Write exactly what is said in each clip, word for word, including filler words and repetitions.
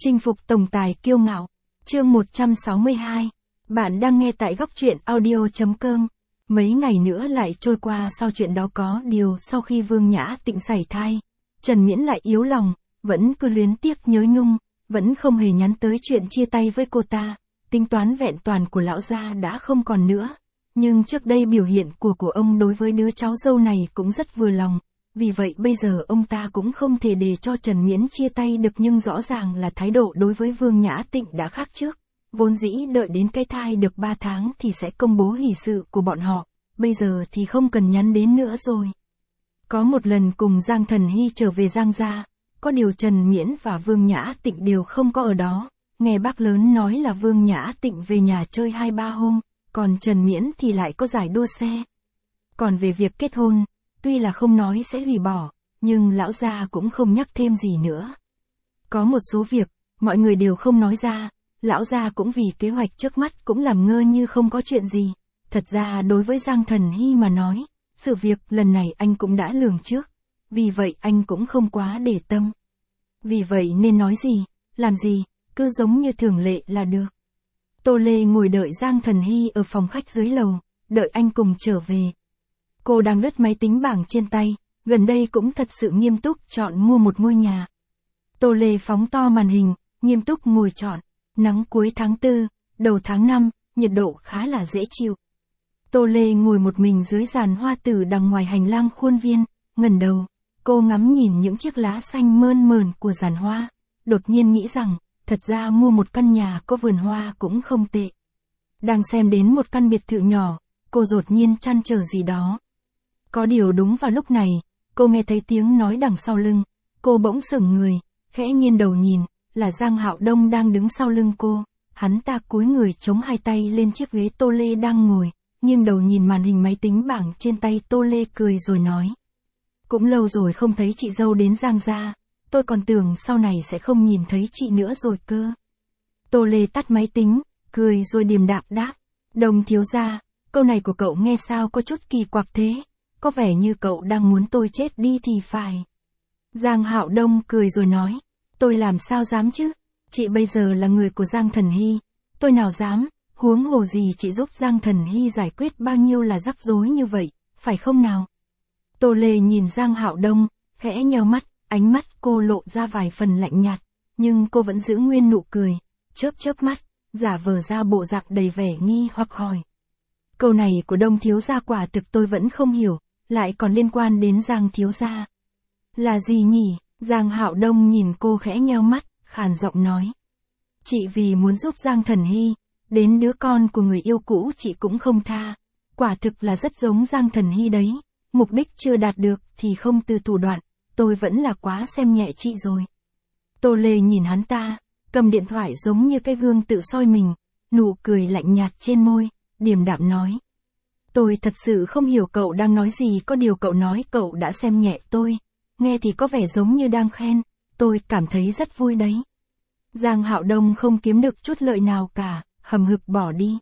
Chinh phục tổng tài kiêu ngạo. Chương một trăm sáu mươi hai. Bạn đang nghe tại góc truyện audio chấm com. Mấy ngày nữa lại trôi qua sau chuyện đó, có điều sau khi Vương Nhã Tịnh sảy thai, Trần Miễn lại yếu lòng, vẫn cứ luyến tiếc nhớ nhung, vẫn không hề nhắn tới chuyện chia tay với cô ta. Tính toán vẹn toàn của lão gia đã không còn nữa. Nhưng trước đây biểu hiện của của ông đối với đứa cháu dâu này cũng rất vừa lòng. Vì vậy bây giờ ông ta cũng không thể để cho Trần Miễn chia tay được, nhưng rõ ràng là thái độ đối với Vương Nhã Tịnh đã khác trước. Vốn dĩ đợi đến cái thai được ba tháng thì sẽ công bố hỷ sự của bọn họ, bây giờ thì không cần nhắn đến nữa rồi. Có một lần cùng Giang Thần Hy trở về Giang gia, có điều Trần Miễn và Vương Nhã Tịnh đều không có ở đó. Nghe bác lớn nói là Vương Nhã Tịnh về nhà chơi hai ba hôm, còn Trần Miễn thì lại có giải đua xe. Còn về việc kết hôn, tuy là không nói sẽ hủy bỏ, nhưng lão gia cũng không nhắc thêm gì nữa. Có một số việc, mọi người đều không nói ra, lão gia cũng vì kế hoạch trước mắt cũng làm ngơ như không có chuyện gì. Thật ra đối với Giang Thần Hy mà nói, sự việc lần này anh cũng đã lường trước, vì vậy anh cũng không quá để tâm. Vì vậy nên nói gì, làm gì, cứ giống như thường lệ là được. Tô Lê ngồi đợi Giang Thần Hy ở phòng khách dưới lầu, đợi anh cùng trở về. Cô đang lướt máy tính bảng trên tay, gần đây cũng thật sự nghiêm túc chọn mua một ngôi nhà. Tô Lê phóng to màn hình, nghiêm túc ngồi chọn. Nắng cuối tháng tư, đầu tháng năm, nhiệt độ khá là dễ chịu. Tô Lê ngồi một mình dưới giàn hoa tử đằng ngoài hành lang khuôn viên, ngẩng đầu, cô ngắm nhìn những chiếc lá xanh mơn mởn của giàn hoa, đột nhiên nghĩ rằng, thật ra mua một căn nhà có vườn hoa cũng không tệ. Đang xem đến một căn biệt thự nhỏ, cô đột nhiên trăn trở gì đó. Có điều đúng vào lúc này, cô nghe thấy tiếng nói đằng sau lưng, cô bỗng sững người, khẽ nghiêng đầu nhìn, là Giang Hạo Đông đang đứng sau lưng cô. Hắn ta cúi người chống hai tay lên chiếc ghế Tô Lê đang ngồi, nghiêng đầu nhìn màn hình máy tính bảng trên tay. Tô Lê cười rồi nói: cũng lâu rồi không thấy chị dâu đến Giang gia, tôi còn tưởng sau này sẽ không nhìn thấy chị nữa rồi cơ. Tô Lê tắt máy tính, cười rồi điềm đạm đáp: Đông thiếu gia, câu này của cậu nghe sao có chút kỳ quặc thế, có vẻ như cậu đang muốn tôi chết đi thì phải. Giang Hạo Đông cười rồi nói: tôi làm sao dám chứ, chị bây giờ là người của Giang Thần Hy, tôi nào dám, huống hồ gì chị giúp Giang Thần Hy giải quyết bao nhiêu là rắc rối như vậy, phải không nào? Tô Lê nhìn Giang Hạo Đông, khẽ nheo mắt, ánh mắt cô lộ ra vài phần lạnh nhạt, nhưng cô vẫn giữ nguyên nụ cười, chớp chớp mắt, giả vờ ra bộ dạng đầy vẻ nghi hoặc hỏi. Câu này của Đông thiếu gia quả thực tôi vẫn không hiểu, lại còn liên quan đến Giang thiếu gia. Là gì nhỉ? Giang Hạo Đông nhìn cô khẽ nheo mắt, khàn giọng nói: chị vì muốn giúp Giang Thần Hy, đến đứa con của người yêu cũ chị cũng không tha, quả thực là rất giống Giang Thần Hy đấy, mục đích chưa đạt được thì không từ thủ đoạn, tôi vẫn là quá xem nhẹ chị rồi. Tô Lê nhìn hắn ta, cầm điện thoại giống như cái gương tự soi mình, nụ cười lạnh nhạt trên môi, điềm đạm nói: tôi thật sự không hiểu cậu đang nói gì, có điều cậu nói cậu đã xem nhẹ tôi, nghe thì có vẻ giống như đang khen, tôi cảm thấy rất vui đấy. Giang Hạo Đông không kiếm được chút lợi nào cả, hầm hực bỏ đi.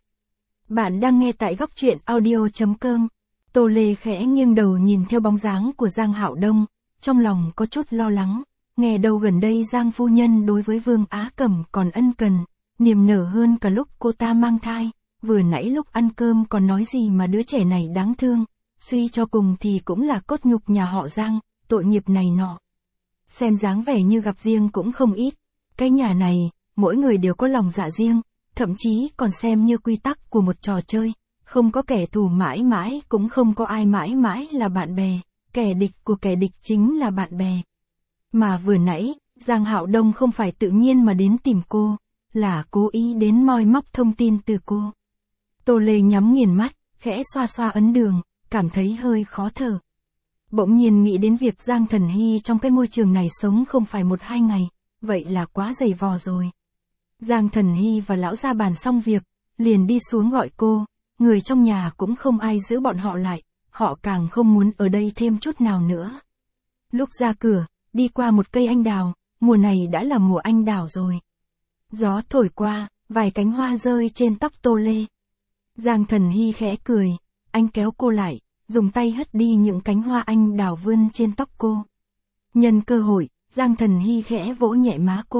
Bạn đang nghe tại góc truyện audio chấm com. Tô Lê khẽ nghiêng đầu nhìn theo bóng dáng của Giang Hạo Đông, trong lòng có chút lo lắng, nghe đâu gần đây Giang phu nhân đối với Vương Á Cẩm còn ân cần, niềm nở hơn cả lúc cô ta mang thai, vừa nãy lúc ăn cơm còn nói gì mà đứa trẻ này đáng thương, suy cho cùng thì cũng là cốt nhục nhà họ Giang, tội nghiệp này nọ. Xem dáng vẻ như gặp riêng cũng không ít, cái nhà này, mỗi người đều có lòng dạ riêng, thậm chí còn xem như quy tắc của một trò chơi, không có kẻ thù mãi mãi, cũng không có ai mãi mãi là bạn bè, kẻ địch của kẻ địch chính là bạn bè. Mà vừa nãy, Giang Hạo Đông không phải tự nhiên mà đến tìm cô, là cố ý đến moi móc thông tin từ cô. Tô Lê nhắm nghiền mắt, khẽ xoa xoa ấn đường, cảm thấy hơi khó thở. Bỗng nhiên nghĩ đến việc Giang Thần Hy trong cái môi trường này sống không phải một hai ngày, vậy là quá dày vò rồi. Giang Thần Hy và lão gia bàn xong việc, liền đi xuống gọi cô, người trong nhà cũng không ai giữ bọn họ lại, họ càng không muốn ở đây thêm chút nào nữa. Lúc ra cửa, đi qua một cây anh đào, mùa này đã là mùa anh đào rồi. Gió thổi qua, vài cánh hoa rơi trên tóc Tô Lê. Giang Thần Hy khẽ cười, anh kéo cô lại, dùng tay hất đi những cánh hoa anh đào vươn trên tóc cô. Nhân cơ hội, Giang Thần Hy khẽ vỗ nhẹ má cô,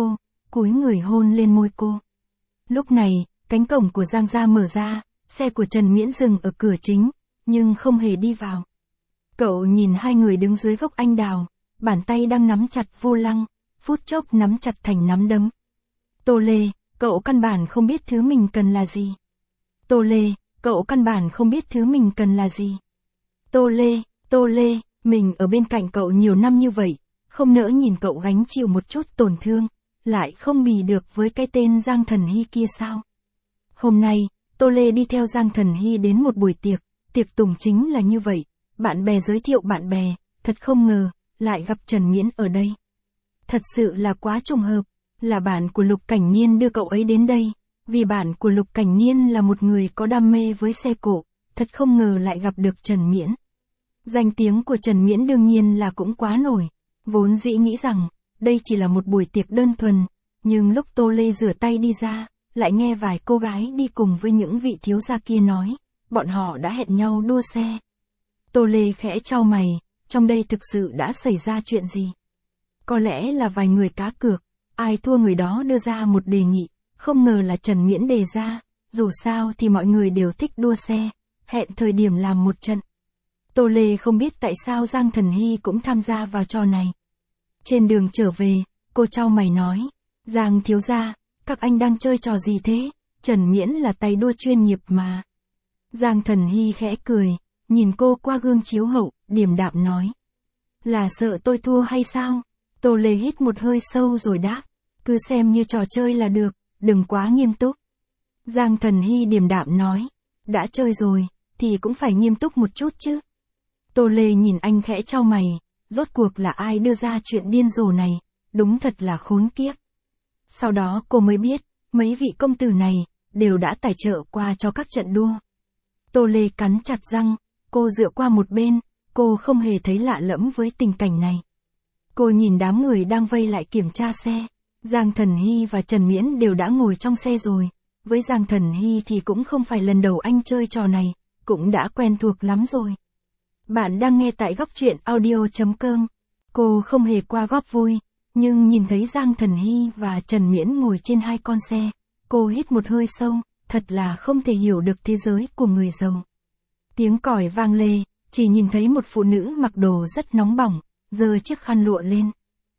cúi người hôn lên môi cô. Lúc này, cánh cổng của Giang gia mở ra, xe của Trần Miễn dừng ở cửa chính, nhưng không hề đi vào. Cậu nhìn hai người đứng dưới gốc anh đào, bàn tay đang nắm chặt vô lăng, phút chốc nắm chặt thành nắm đấm. Tô Lê, cậu căn bản không biết thứ mình cần là gì. Tô Lê, cậu căn bản không biết thứ mình cần là gì. Tô Lê, Tô Lê, mình ở bên cạnh cậu nhiều năm như vậy, không nỡ nhìn cậu gánh chịu một chút tổn thương, lại không bì được với cái tên Giang Thần Hy kia sao. Hôm nay, Tô Lê đi theo Giang Thần Hy đến một buổi tiệc, tiệc tùng chính là như vậy, bạn bè giới thiệu bạn bè, thật không ngờ, lại gặp Trần Miễn ở đây. Thật sự là quá trùng hợp, là bạn của Lục Cảnh Niên đưa cậu ấy đến đây, vì bạn của Lục Cảnh Niên là một người có đam mê với xe cộ, thật không ngờ lại gặp được Trần Miễn. Danh tiếng của Trần Miễn đương nhiên là cũng quá nổi, vốn dĩ nghĩ rằng, đây chỉ là một buổi tiệc đơn thuần, nhưng lúc Tô Lê rửa tay đi ra, lại nghe vài cô gái đi cùng với những vị thiếu gia kia nói, bọn họ đã hẹn nhau đua xe. Tô Lê khẽ chau mày, trong đây thực sự đã xảy ra chuyện gì? Có lẽ là vài người cá cược, ai thua người đó đưa ra một đề nghị, không ngờ là Trần Miễn đề ra, dù sao thì mọi người đều thích đua xe, hẹn thời điểm làm một trận. Tô Lê không biết tại sao Giang Thần Hy cũng tham gia vào trò này. Trên đường trở về, cô chau mày nói, Giang thiếu gia, các anh đang chơi trò gì thế? Trần Miễn là tay đua chuyên nghiệp mà. Giang Thần Hy khẽ cười, nhìn cô qua gương chiếu hậu, điềm đạm nói. Là sợ tôi thua hay sao? Tô Lê hít một hơi sâu rồi đáp, cứ xem như trò chơi là được, đừng quá nghiêm túc. Giang Thần Hy điềm đạm nói, đã chơi rồi, thì cũng phải nghiêm túc một chút chứ. Tô Lê nhìn anh khẽ chau mày, rốt cuộc là ai đưa ra chuyện điên rồ này, đúng thật là khốn kiếp. Sau đó cô mới biết, mấy vị công tử này, đều đã tài trợ qua cho các trận đua. Tô Lê cắn chặt răng, cô dựa qua một bên, cô không hề thấy lạ lẫm với tình cảnh này. Cô nhìn đám người đang vây lại kiểm tra xe, Giang Thần Hy và Trần Miễn đều đã ngồi trong xe rồi, với Giang Thần Hy thì cũng không phải lần đầu anh chơi trò này, cũng đã quen thuộc lắm rồi. Bạn đang nghe tại góc truyện audio chấm com. Cô không hề qua góp vui, nhưng nhìn thấy Giang Thần Hy và Trần Miễn ngồi trên hai con xe, cô hít một hơi sâu, thật là không thể hiểu được thế giới của người giàu. Tiếng còi vang lê, chỉ nhìn thấy một phụ nữ mặc đồ rất nóng bỏng, giơ chiếc khăn lụa lên.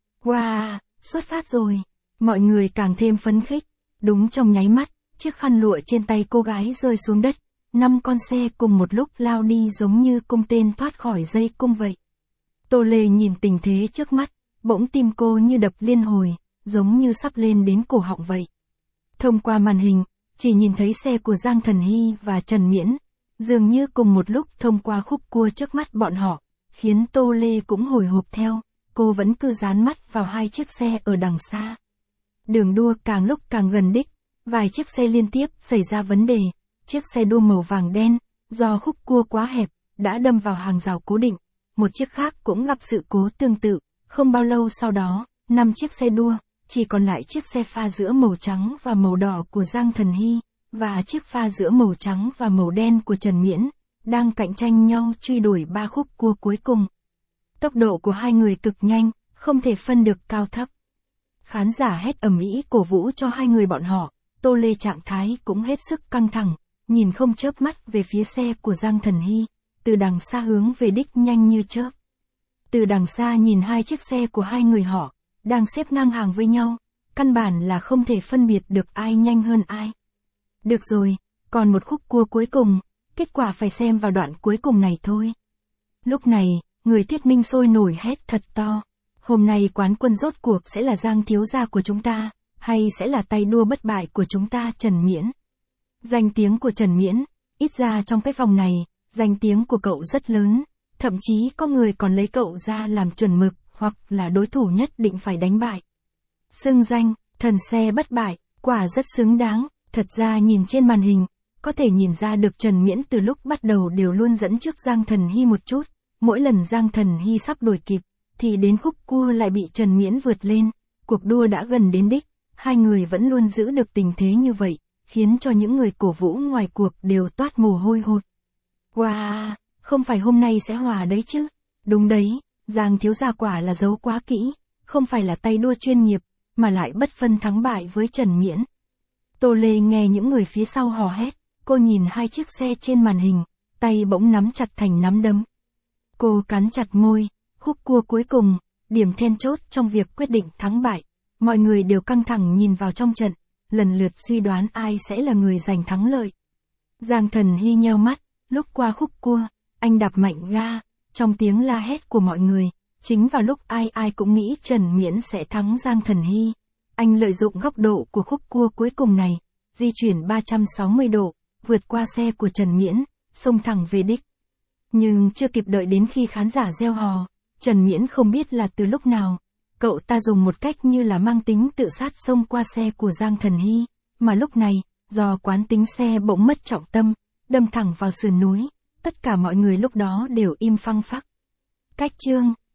Wow, xuất phát rồi. Mọi người càng thêm phấn khích. Đúng trong nháy mắt, chiếc khăn lụa trên tay cô gái rơi xuống đất. Năm con xe cùng một lúc lao đi giống như cung tên thoát khỏi dây cung vậy. Tô Lê nhìn tình thế trước mắt, bỗng tim cô như đập liên hồi, giống như sắp lên đến cổ họng vậy. Thông qua màn hình, chỉ nhìn thấy xe của Giang Thần Hy và Trần Miễn, dường như cùng một lúc thông qua khúc cua trước mắt bọn họ, khiến Tô Lê cũng hồi hộp theo, cô vẫn cứ dán mắt vào hai chiếc xe ở đằng xa. Đường đua càng lúc càng gần đích, vài chiếc xe liên tiếp xảy ra vấn đề, chiếc xe đua màu vàng đen, do khúc cua quá hẹp, đã đâm vào hàng rào cố định, một chiếc khác cũng gặp sự cố tương tự, không bao lâu sau đó, năm chiếc xe đua, chỉ còn lại chiếc xe pha giữa màu trắng và màu đỏ của Giang Thần Hy, và chiếc pha giữa màu trắng và màu đen của Trần Miễn, đang cạnh tranh nhau truy đuổi ba khúc cua cuối cùng. Tốc độ của hai người cực nhanh, không thể phân được cao thấp. Khán giả hét ầm ĩ cổ vũ cho hai người bọn họ, Tô Lê trạng thái cũng hết sức căng thẳng, nhìn không chớp mắt về phía xe của Giang Thần Hy, từ đằng xa hướng về đích nhanh như chớp. Từ đằng xa nhìn hai chiếc xe của hai người họ, đang xếp ngang hàng với nhau, căn bản là không thể phân biệt được ai nhanh hơn ai. Được rồi, còn một khúc cua cuối cùng, kết quả phải xem vào đoạn cuối cùng này thôi. Lúc này, người thuyết minh sôi nổi hét thật to. Hôm nay quán quân rốt cuộc sẽ là Giang thiếu gia của chúng ta, hay sẽ là tay đua bất bại của chúng ta Trần Miễn. Danh tiếng của Trần Miễn, ít ra trong cái vòng này, danh tiếng của cậu rất lớn, thậm chí có người còn lấy cậu ra làm chuẩn mực, hoặc là đối thủ nhất định phải đánh bại. Xưng danh, thần xe bất bại, quả rất xứng đáng, thật ra nhìn trên màn hình, có thể nhìn ra được Trần Miễn từ lúc bắt đầu đều luôn dẫn trước Giang Thần Hy một chút, mỗi lần Giang Thần Hy sắp đuổi kịp, thì đến khúc cua lại bị Trần Miễn vượt lên, cuộc đua đã gần đến đích, hai người vẫn luôn giữ được tình thế như vậy, khiến cho những người cổ vũ ngoài cuộc đều toát mồ hôi hột. Wow, không phải hôm nay sẽ hòa đấy chứ? Đúng đấy, Giang thiếu gia quả là giấu quá kỹ, không phải là tay đua chuyên nghiệp, mà lại bất phân thắng bại với Trần Miễn. Tô Lê nghe những người phía sau hò hét, cô nhìn hai chiếc xe trên màn hình, tay bỗng nắm chặt thành nắm đấm. Cô cắn chặt môi, khúc cua cuối cùng, điểm then chốt trong việc quyết định thắng bại. Mọi người đều căng thẳng nhìn vào trong trận, lần lượt suy đoán ai sẽ là người giành thắng lợi. Giang Thần Hy nheo mắt, lúc qua khúc cua, anh đạp mạnh ga, trong tiếng la hét của mọi người, chính vào lúc ai ai cũng nghĩ Trần Miễn sẽ thắng Giang Thần Hy. Anh lợi dụng góc độ của khúc cua cuối cùng này, di chuyển ba trăm sáu mươi độ, vượt qua xe của Trần Miễn, xông thẳng về đích. Nhưng chưa kịp đợi đến khi khán giả reo hò, Trần Miễn không biết là từ lúc nào, cậu ta dùng một cách như là mang tính tự sát xông qua xe của Giang Thần Hy, mà lúc này, do quán tính xe bỗng mất trọng tâm, đâm thẳng vào sườn núi, tất cả mọi người lúc đó đều im phăng phắc. Cách chương